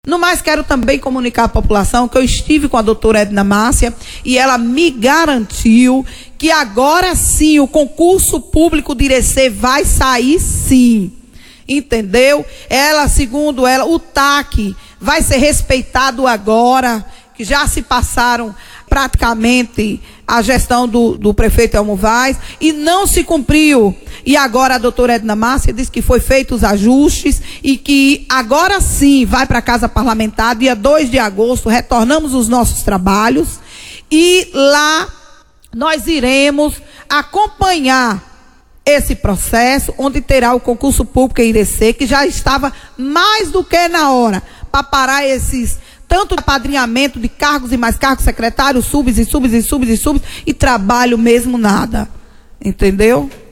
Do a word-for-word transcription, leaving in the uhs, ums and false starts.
No mais, quero também comunicar à população que eu estive com a doutora Edna Márcia e ela me garantiu que agora sim o concurso público de Irecê vai sair sim. Entendeu? Ela, segundo ela, o T A C vai ser respeitado agora, que já se passaram praticamente a gestão do, do prefeito Elmo Vaz e não se cumpriu. E agora a doutora Edna Márcia disse que foi feitos os ajustes e que agora sim vai para a Casa Parlamentar, dia dois de agosto, retornamos os nossos trabalhos e lá nós iremos acompanhar esse processo, onde terá o concurso público em Irecê, que já estava mais do que na hora para parar esses tanto apadrinhamento de cargos e mais cargos, secretários, subs e subs e subs e subs, e trabalho mesmo nada. Entendeu?